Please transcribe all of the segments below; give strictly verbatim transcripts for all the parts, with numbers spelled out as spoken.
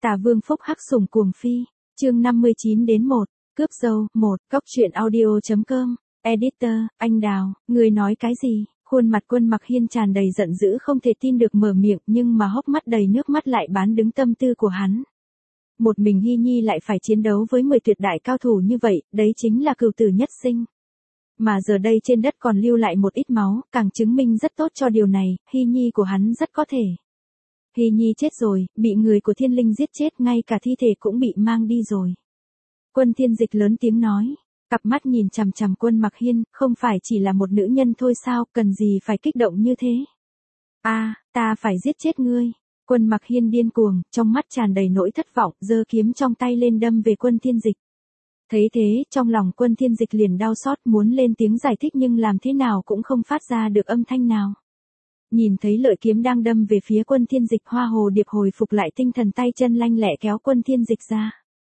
Tà Vương phúc hắc sủng cuồng phi, chương năm mươi chín đến một, cướp dâu, một, góc truyện audio chấm com, editor, anh Đào, người nói cái gì? Khuôn mặt Quân Mặc Hiên tràn đầy giận dữ không thể tin được mở miệng nhưng mà hốc mắt đầy nước mắt lại bán đứng tâm tư của hắn. Một mình Hy Nhi lại phải chiến đấu với mười tuyệt đại cao thủ như vậy, đấy chính là cửu tử nhất sinh. Mà giờ đây trên đất còn lưu lại một ít máu, càng chứng minh rất tốt cho điều này, Hy Nhi của hắn rất có thể. Hy Nhi chết rồi, bị người của thiên linh giết chết, ngay cả thi thể cũng bị mang đi rồi. Quân Thiên Dịch lớn tiếng nói, cặp mắt nhìn chằm chằm Quân Mặc Hiên, không phải chỉ là một nữ nhân thôi sao, cần gì phải kích động như thế. A, à, ta phải giết chết ngươi. Quân Mặc Hiên điên cuồng, trong mắt tràn đầy nỗi thất vọng, giơ kiếm trong tay lên đâm về Quân Thiên Dịch. Thấy thế, trong lòng Quân Thiên Dịch liền đau xót, muốn lên tiếng giải thích nhưng làm thế nào cũng không phát ra được âm thanh nào. Nhìn thấy lợi kiếm đang đâm về phía Quân Thiên Dịch, Hoa Hồ Điệp hồi phục lại tinh thần, tay chân lanh lẹ kéo Quân Thiên Dịch ra.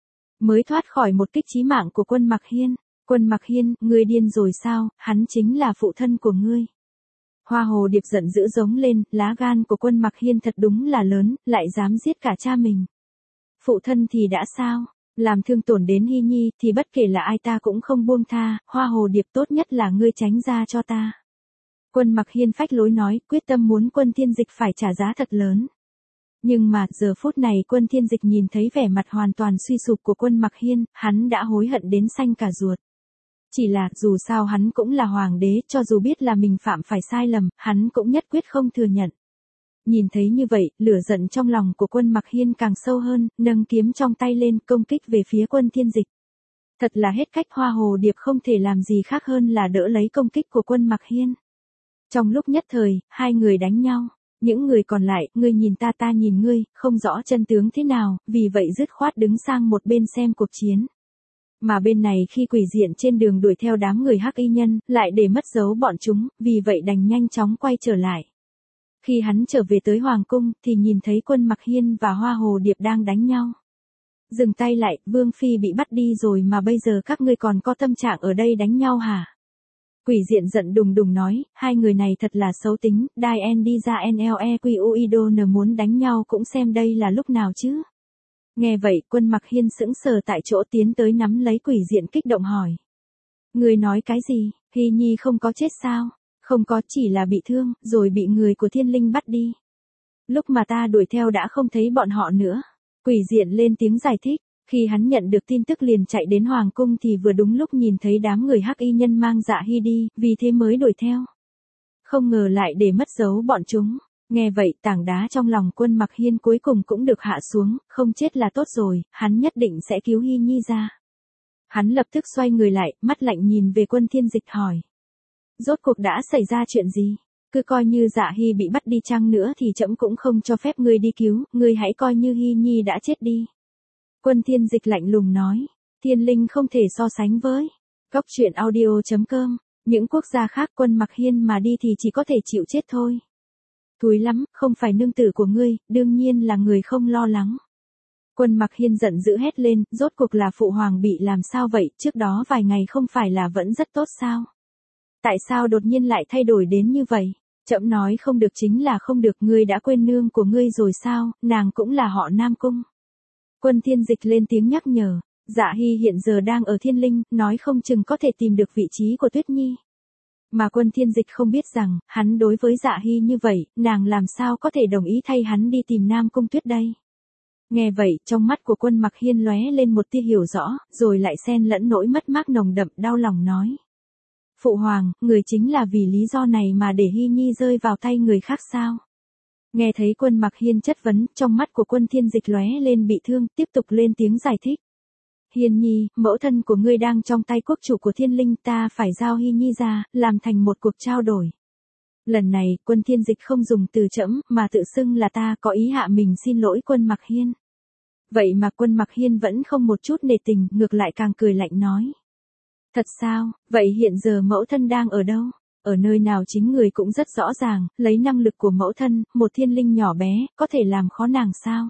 Mới thoát khỏi một kích chí mạng của Quân Mặc Hiên. Quân Mặc Hiên, ngươi điên rồi sao, hắn chính là phụ thân của ngươi. Hoa Hồ Điệp giận dữ giống lên, lá gan của Quân Mặc Hiên thật đúng là lớn, lại dám giết cả cha mình. Phụ thân thì đã sao, làm thương tổn đến Hy Nhi thì bất kể là ai ta cũng không buông tha, Hoa Hồ Điệp tốt nhất là ngươi tránh ra cho ta. Quân Mặc Hiên phách lối nói, quyết tâm muốn Quân Thiên Dịch phải trả giá thật lớn. Nhưng mà, giờ phút này Quân Thiên Dịch nhìn thấy vẻ mặt hoàn toàn suy sụp của Quân Mặc Hiên, hắn đã hối hận đến xanh cả ruột. Chỉ là, dù sao hắn cũng là hoàng đế, cho dù biết là mình phạm phải sai lầm, hắn cũng nhất quyết không thừa nhận. Nhìn thấy như vậy, lửa giận trong lòng của Quân Mặc Hiên càng sâu hơn, nâng kiếm trong tay lên, công kích về phía Quân Thiên Dịch. Thật là hết cách, Hoa Hồ Điệp không thể làm gì khác hơn là đỡ lấy công kích của Quân Mặc Hiên. Trong lúc nhất thời, hai người đánh nhau. Những người còn lại, ngươi nhìn ta ta nhìn ngươi, không rõ chân tướng thế nào, vì vậy dứt khoát đứng sang một bên xem cuộc chiến. Mà bên này khi Quỷ Diện trên đường đuổi theo đám người hắc y nhân, lại để mất dấu bọn chúng, vì vậy đành nhanh chóng quay trở lại. Khi hắn trở về tới Hoàng Cung, thì nhìn thấy Quân Mặc Hiên và Hoa Hồ Điệp đang đánh nhau. Dừng tay lại, Vương Phi bị bắt đi rồi mà bây giờ các ngươi còn có tâm trạng ở đây đánh nhau hả? Quỷ Diện giận đùng đùng nói, hai người này thật là xấu tính, Đai En đi ra en lờ e quy u i đê ô en muốn đánh nhau cũng xem đây là lúc nào chứ. Nghe vậy, Quân Mặc Hiên sững sờ tại chỗ, tiến tới nắm lấy Quỷ Diện kích động hỏi. Người nói cái gì, Hy Nhi không có chết sao? Không có, chỉ là bị thương, rồi bị người của thiên linh bắt đi. Lúc mà ta đuổi theo đã không thấy bọn họ nữa. Quỷ Diện lên tiếng giải thích. Khi hắn nhận được tin tức liền chạy đến Hoàng Cung thì vừa đúng lúc nhìn thấy đám người hắc y nhân mang Dạ Hy đi, vì thế mới đuổi theo. Không ngờ lại để mất dấu bọn chúng. Nghe vậy, tảng đá trong lòng Quân Mặc Hiên cuối cùng cũng được hạ xuống, không chết là tốt rồi, hắn nhất định sẽ cứu Hy Nhi ra. Hắn lập tức xoay người lại, mắt lạnh nhìn về Quân Thiên Dịch hỏi. Rốt cuộc đã xảy ra chuyện gì? Cứ coi như Dạ Hy bị bắt đi chăng nữa thì trẫm cũng không cho phép ngươi đi cứu, ngươi hãy coi như Hy Nhi đã chết đi. Quân Thiên Dịch lạnh lùng nói, thiên linh không thể so sánh với. Góc truyện audio chấm com, những quốc gia khác Quân Mặc Hiên mà đi thì chỉ có thể chịu chết thôi. Thúi lắm, không phải nương tử của ngươi, đương nhiên là người không lo lắng. Quân Mặc Hiên giận dữ hét lên, rốt cuộc là phụ hoàng bị làm sao vậy, trước đó vài ngày không phải là vẫn rất tốt sao? Tại sao đột nhiên lại thay đổi đến như vậy? Trẫm nói không được chính là không được, ngươi đã quên nương của ngươi rồi sao, nàng cũng là họ Nam Cung. Quân Thiên Dịch lên tiếng nhắc nhở, Dạ Hy hiện giờ đang ở thiên linh, nói không chừng có thể tìm được vị trí của Tuyết Nhi. Mà Quân Thiên Dịch không biết rằng, hắn đối với Dạ Hy như vậy, nàng làm sao có thể đồng ý thay hắn đi tìm Nam Cung Tuyết đây. Nghe vậy, trong mắt của Quân Mặc Hiên lóe lên một tia hiểu rõ, rồi lại xen lẫn nỗi mất mát nồng đậm, đau lòng nói. Phụ hoàng, người chính là vì lý do này mà để Hy Nhi rơi vào tay người khác sao? Nghe thấy Quân Mặc Hiên chất vấn, trong mắt của Quân Thiên Dịch lóe lên bị thương, tiếp tục lên tiếng giải thích. Hiên Nhi, mẫu thân của ngươi đang trong tay quốc chủ của thiên linh, ta phải giao Hy Nhi ra, làm thành một cuộc trao đổi. Lần này, Quân Thiên Dịch không dùng từ trẫm, mà tự xưng là ta, có ý hạ mình xin lỗi Quân Mặc Hiên. Vậy mà Quân Mặc Hiên vẫn không một chút nể tình, ngược lại càng cười lạnh nói. Thật sao, vậy hiện giờ mẫu thân đang ở đâu? Ở nơi nào chính người cũng rất rõ ràng, lấy năng lực của mẫu thân, một thiên linh nhỏ bé, có thể làm khó nàng sao?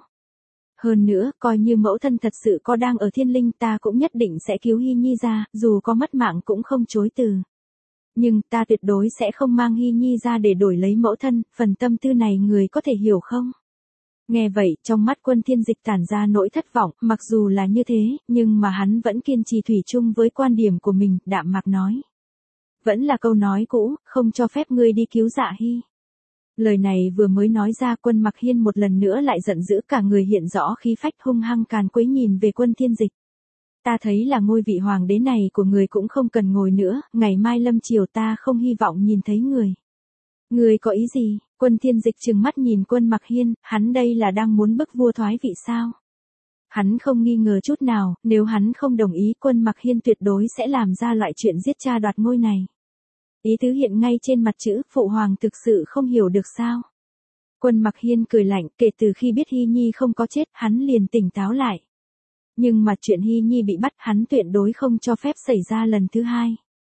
Hơn nữa, coi như mẫu thân thật sự có đang ở thiên linh, ta cũng nhất định sẽ cứu Hy Nhi ra, dù có mất mạng cũng không chối từ. Nhưng ta tuyệt đối sẽ không mang Hy Nhi ra để đổi lấy mẫu thân, phần tâm tư này người có thể hiểu không? Nghe vậy, trong mắt Quân Thiên Dịch tản ra nỗi thất vọng, mặc dù là như thế, nhưng mà hắn vẫn kiên trì thủy chung với quan điểm của mình, đạm mạc nói. Vẫn là câu nói cũ, không cho phép ngươi đi cứu Dạ Hy. Lời này vừa mới nói ra, Quân Mặc Hiên một lần nữa lại giận dữ, cả người hiện rõ khí phách, hung hăng càn quấy nhìn về Quân Thiên Dịch. Ta thấy là ngôi vị hoàng đế này của người cũng không cần ngồi nữa, ngày mai lâm chiều ta không hy vọng nhìn thấy người. Người có ý gì? Quân Thiên Dịch trừng mắt nhìn Quân Mặc Hiên, hắn đây là đang muốn bức vua thoái vị sao? Hắn không nghi ngờ chút nào, nếu hắn không đồng ý, Quân Mặc Hiên tuyệt đối sẽ làm ra loại chuyện giết cha đoạt ngôi này. Ý tứ hiện ngay trên mặt chữ, phụ hoàng thực sự không hiểu được sao? Quân Mặc Hiên cười lạnh, kể từ khi biết Hy Nhi không có chết, hắn liền tỉnh táo lại. Nhưng mà chuyện Hy Nhi bị bắt, hắn tuyệt đối không cho phép xảy ra lần thứ hai.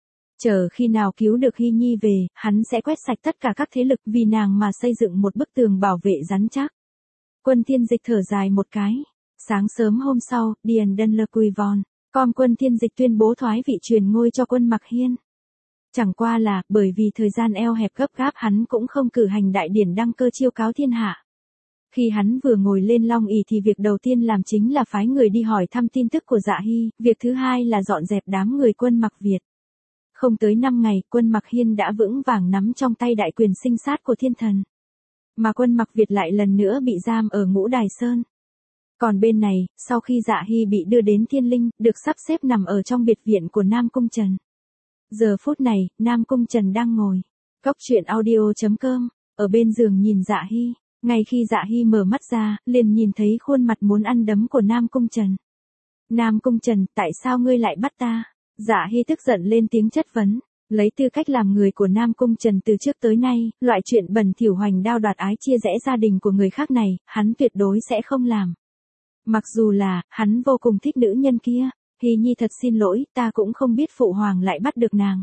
Chờ khi nào cứu được Hy Nhi về, hắn sẽ quét sạch tất cả các thế lực vì nàng mà xây dựng một bức tường bảo vệ rắn chắc. Quân Thiên Dịch thở dài một cái. Sáng sớm hôm sau, Điền Đân Lơ Quy Von, com Quân Thiên Dịch tuyên bố thoái vị truyền ngôi cho Quân Mặc Hiên. Chẳng qua là, bởi vì thời gian eo hẹp gấp gáp, hắn cũng không cử hành đại điển đăng cơ chiêu cáo thiên hạ. Khi hắn vừa ngồi lên long ỷ thì việc đầu tiên làm chính là phái người đi hỏi thăm tin tức của Dạ Hy, việc thứ hai là dọn dẹp đám người Quân Mặc Việt. Không tới năm ngày, Quân Mặc Hiên đã vững vàng nắm trong tay đại quyền sinh sát của thiên thần. Mà Quân Mặc Việt lại lần nữa bị giam ở Ngũ Đài Sơn. Còn bên này, sau khi Dạ Hy bị đưa đến Thiên Linh, được sắp xếp nằm ở trong biệt viện của Nam Cung Trần. Giờ phút này, Nam Cung Trần đang ngồi. Cốc truyện audio chấm com, ở bên giường nhìn Dạ Hy. Ngay khi Dạ Hy mở mắt ra, liền nhìn thấy khuôn mặt muốn ăn đấm của Nam Cung Trần. Nam Cung Trần, tại sao ngươi lại bắt ta? Dạ Hy tức giận lên tiếng chất vấn. Lấy tư cách làm người của Nam Cung Trần từ trước tới nay, loại chuyện bẩn thỉu hoành đao đoạt ái chia rẽ gia đình của người khác này, hắn tuyệt đối sẽ không làm. Mặc dù là, hắn vô cùng thích nữ nhân kia. Hy Nhi thật xin lỗi, ta cũng không biết phụ hoàng lại bắt được nàng.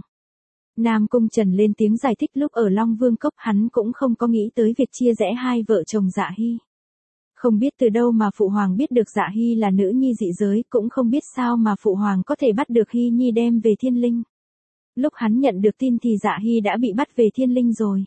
Nam Cung Trần lên tiếng giải thích, lúc ở Long Vương Cốc hắn cũng không có nghĩ tới việc chia rẽ hai vợ chồng Dạ Hy. Không biết từ đâu mà phụ hoàng biết được Dạ Hy là nữ nhi dị giới, cũng không biết sao mà phụ hoàng có thể bắt được Hy Nhi đem về Thiên Linh. Lúc hắn nhận được tin thì Dạ Hy đã bị bắt về Thiên Linh rồi.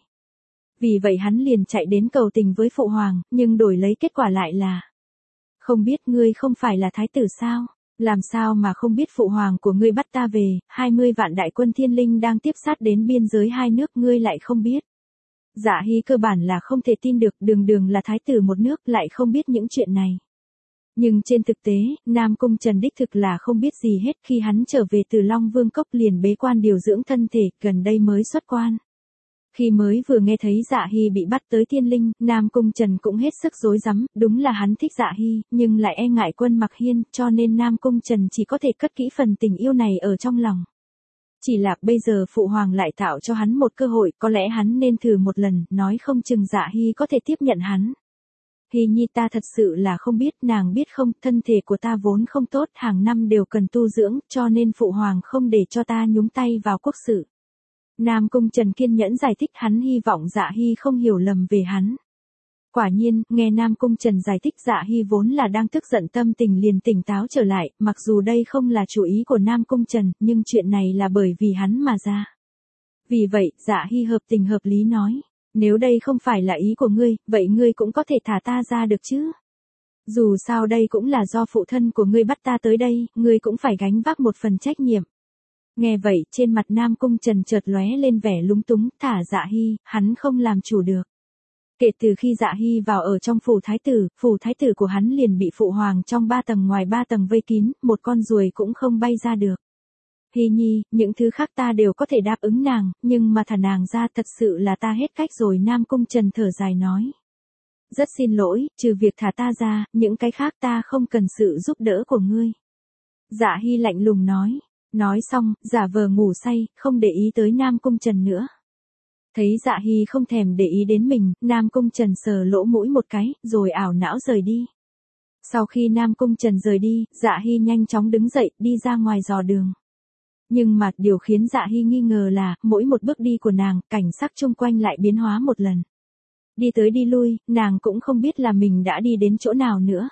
Vì vậy hắn liền chạy đến cầu tình với phụ hoàng, nhưng đổi lấy kết quả lại là: không biết ngươi không phải là thái tử sao? Làm sao mà không biết phụ hoàng của ngươi bắt ta về, hai mươi vạn đại quân Thiên Linh đang tiếp sát đến biên giới hai nước ngươi lại không biết. Dạ Hy cơ bản là không thể tin được, đường đường là thái tử một nước lại không biết những chuyện này. Nhưng trên thực tế, Nam Cung Trần đích thực là không biết gì hết, khi hắn trở về từ Long Vương Cốc liền bế quan điều dưỡng thân thể, gần đây mới xuất quan. Khi mới vừa nghe thấy Dạ Hy bị bắt tới Thiên Linh, Nam Cung Trần cũng hết sức rối rắm, đúng là hắn thích Dạ Hy, nhưng lại e ngại Quân Mặc Hiên, cho nên Nam Cung Trần chỉ có thể cất kỹ phần tình yêu này ở trong lòng. Chỉ là bây giờ phụ hoàng lại tạo cho hắn một cơ hội, có lẽ hắn nên thử một lần, nói không chừng Dạ Hy có thể tiếp nhận hắn. Hy Nhi, ta thật sự là không biết, nàng biết không, thân thể của ta vốn không tốt, hàng năm đều cần tu dưỡng, cho nên phụ hoàng không để cho ta nhúng tay vào quốc sự. Nam Cung Trần kiên nhẫn giải thích, hắn hy vọng Dạ Hy không hiểu lầm về hắn. Quả nhiên, nghe Nam Cung Trần giải thích, Dạ Hy vốn là đang tức giận, tâm tình liền tỉnh táo trở lại, mặc dù đây không là chủ ý của Nam Cung Trần, nhưng chuyện này là bởi vì hắn mà ra. Vì vậy, Dạ Hy hợp tình hợp lý nói, nếu đây không phải là ý của ngươi, vậy ngươi cũng có thể thả ta ra được chứ. Dù sao đây cũng là do phụ thân của ngươi bắt ta tới đây, ngươi cũng phải gánh vác một phần trách nhiệm. Nghe vậy, trên mặt Nam Cung Trần chợt lóe lên vẻ lúng túng, thả Dạ Hy, hắn không làm chủ được. Kể từ khi Dạ Hy vào ở trong phủ thái tử, phủ thái tử của hắn liền bị phụ hoàng trong ba tầng ngoài ba tầng vây kín, một con ruồi cũng không bay ra được. Hy Nhi, những thứ khác ta đều có thể đáp ứng nàng, nhưng mà thả nàng ra thật sự là ta hết cách rồi. Nam Cung Trần thở dài nói. Rất xin lỗi, trừ việc thả ta ra, những cái khác ta không cần sự giúp đỡ của ngươi. Dạ Hy lạnh lùng nói. Nói xong, giả vờ ngủ say, không để ý tới Nam Cung Trần nữa. Thấy Dạ Hy không thèm để ý đến mình, Nam Cung Trần sờ lỗ mũi một cái, rồi ảo não rời đi. Sau khi Nam Cung Trần rời đi, Dạ Hy nhanh chóng đứng dậy, đi ra ngoài dò đường. Nhưng mà, điều khiến Dạ Hy nghi ngờ là, mỗi một bước đi của nàng, cảnh sắc chung quanh lại biến hóa một lần. Đi tới đi lui, nàng cũng không biết là mình đã đi đến chỗ nào nữa.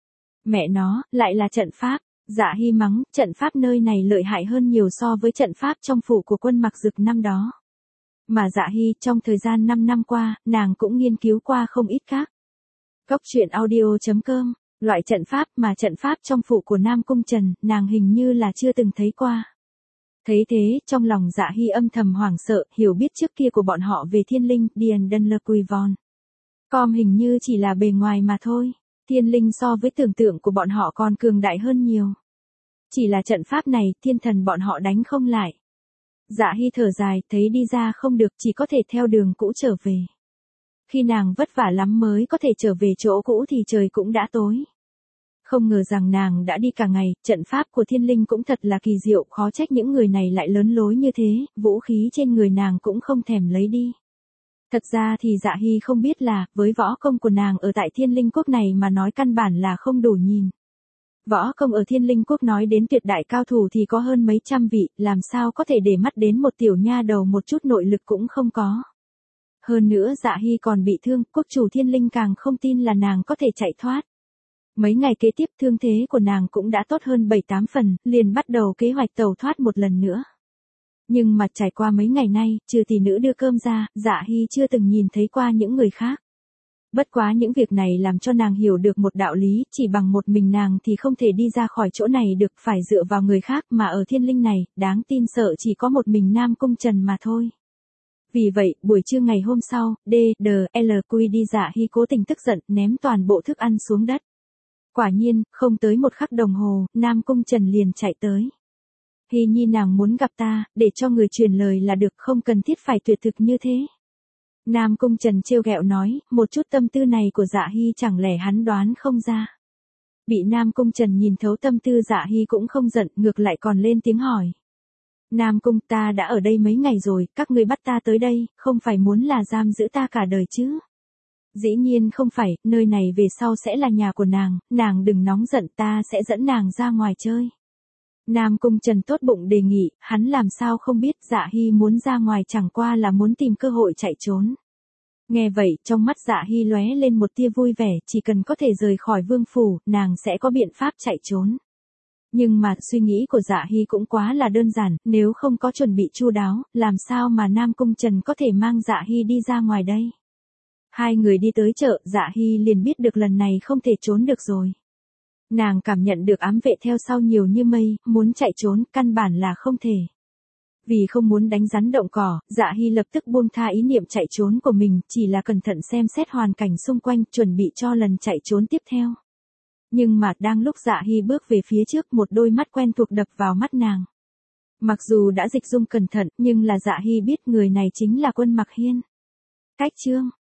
Mẹ nó, lại là trận pháp. Dạ Hy mắng, trận pháp nơi này lợi hại hơn nhiều so với trận pháp trong phủ của Quân Mặc Dực năm đó. Mà Dạ Hy, trong thời gian năm năm qua, nàng cũng nghiên cứu qua không ít khác. Cốc truyện audio chấm com, loại trận pháp mà trận pháp trong phủ của Nam Cung Trần, nàng hình như là chưa từng thấy qua. Thấy thế, trong lòng Dạ Hy âm thầm hoảng sợ, hiểu biết trước kia của bọn họ về thiên linh, Điền Đân Lơ Quỳ Vòn. Com hình như chỉ là bề ngoài mà thôi, thiên linh so với tưởng tượng của bọn họ còn cường đại hơn nhiều. Chỉ là trận pháp này, thiên thần bọn họ đánh không lại. Dạ Hy thở dài, thấy đi ra không được, chỉ có thể theo đường cũ trở về. Khi nàng vất vả lắm mới có thể trở về chỗ cũ thì trời cũng đã tối. Không ngờ rằng nàng đã đi cả ngày, trận pháp của thiên linh cũng thật là kỳ diệu, khó trách những người này lại lớn lối như thế, vũ khí trên người nàng cũng không thèm lấy đi. Thật ra thì Dạ Hy không biết là, với võ công của nàng ở tại thiên linh quốc này mà nói căn bản là không đủ nhìn. Võ công ở thiên linh quốc nói đến tuyệt đại cao thủ thì có hơn mấy trăm vị, làm sao có thể để mắt đến một tiểu nha đầu một chút nội lực cũng không có. Hơn nữa Dạ Hy còn bị thương, quốc chủ thiên linh càng không tin là nàng có thể chạy thoát. Mấy ngày kế tiếp thương thế của nàng cũng đã tốt hơn bảy tám phần, liền bắt đầu kế hoạch tẩu thoát một lần nữa. Nhưng mà trải qua mấy ngày nay, trừ tỷ nữ đưa cơm ra, Dạ Hy chưa từng nhìn thấy qua những người khác. Bất quá những việc này làm cho nàng hiểu được một đạo lý, chỉ bằng một mình nàng thì không thể đi ra khỏi chỗ này được, phải dựa vào người khác, mà ở thiên linh này, đáng tin sợ chỉ có một mình Nam Cung Trần mà thôi. Vì vậy, buổi trưa ngày hôm sau, D, D, L, Q đi Dạ Hy cố tình tức giận, ném toàn bộ thức ăn xuống đất. Quả nhiên, không tới một khắc đồng hồ, Nam Cung Trần liền chạy tới. Hy nhi nàng muốn gặp ta, để cho người truyền lời là được, không cần thiết phải tuyệt thực như thế. Nam Cung Trần trêu ghẹo nói, một chút tâm tư này của Dạ Hy chẳng lẽ hắn đoán không ra. Bị Nam Cung Trần nhìn thấu tâm tư Dạ Hy cũng không giận, ngược lại còn lên tiếng hỏi. Nam Cung, ta đã ở đây mấy ngày rồi, các ngươi bắt ta tới đây, không phải muốn là giam giữ ta cả đời chứ. Dĩ nhiên không phải, nơi này về sau sẽ là nhà của nàng, nàng đừng nóng giận, ta sẽ dẫn nàng ra ngoài chơi. Nam Cung Trần tốt bụng đề nghị, hắn làm sao không biết Dạ Hy muốn ra ngoài chẳng qua là muốn tìm cơ hội chạy trốn. Nghe vậy, trong mắt Dạ Hy lóe lên một tia vui vẻ, chỉ cần có thể rời khỏi vương phủ, nàng sẽ có biện pháp chạy trốn. Nhưng mà, suy nghĩ của Dạ Hy cũng quá là đơn giản, nếu không có chuẩn bị chu đáo, làm sao mà Nam Cung Trần có thể mang Dạ Hy đi ra ngoài đây. Hai người đi tới chợ, Dạ Hy liền biết được lần này không thể trốn được rồi. Nàng cảm nhận được ám vệ theo sau nhiều như mây, muốn chạy trốn, căn bản là không thể. Vì không muốn đánh rắn động cỏ, Dạ Hy lập tức buông tha ý niệm chạy trốn của mình, chỉ là cẩn thận xem xét hoàn cảnh xung quanh, chuẩn bị cho lần chạy trốn tiếp theo. Nhưng mà, đang lúc Dạ Hy bước về phía trước, một đôi mắt quen thuộc đập vào mắt nàng. Mặc dù đã dịch dung cẩn thận, nhưng là Dạ Hy biết người này chính là Quân Mặc Hiên. Cách chương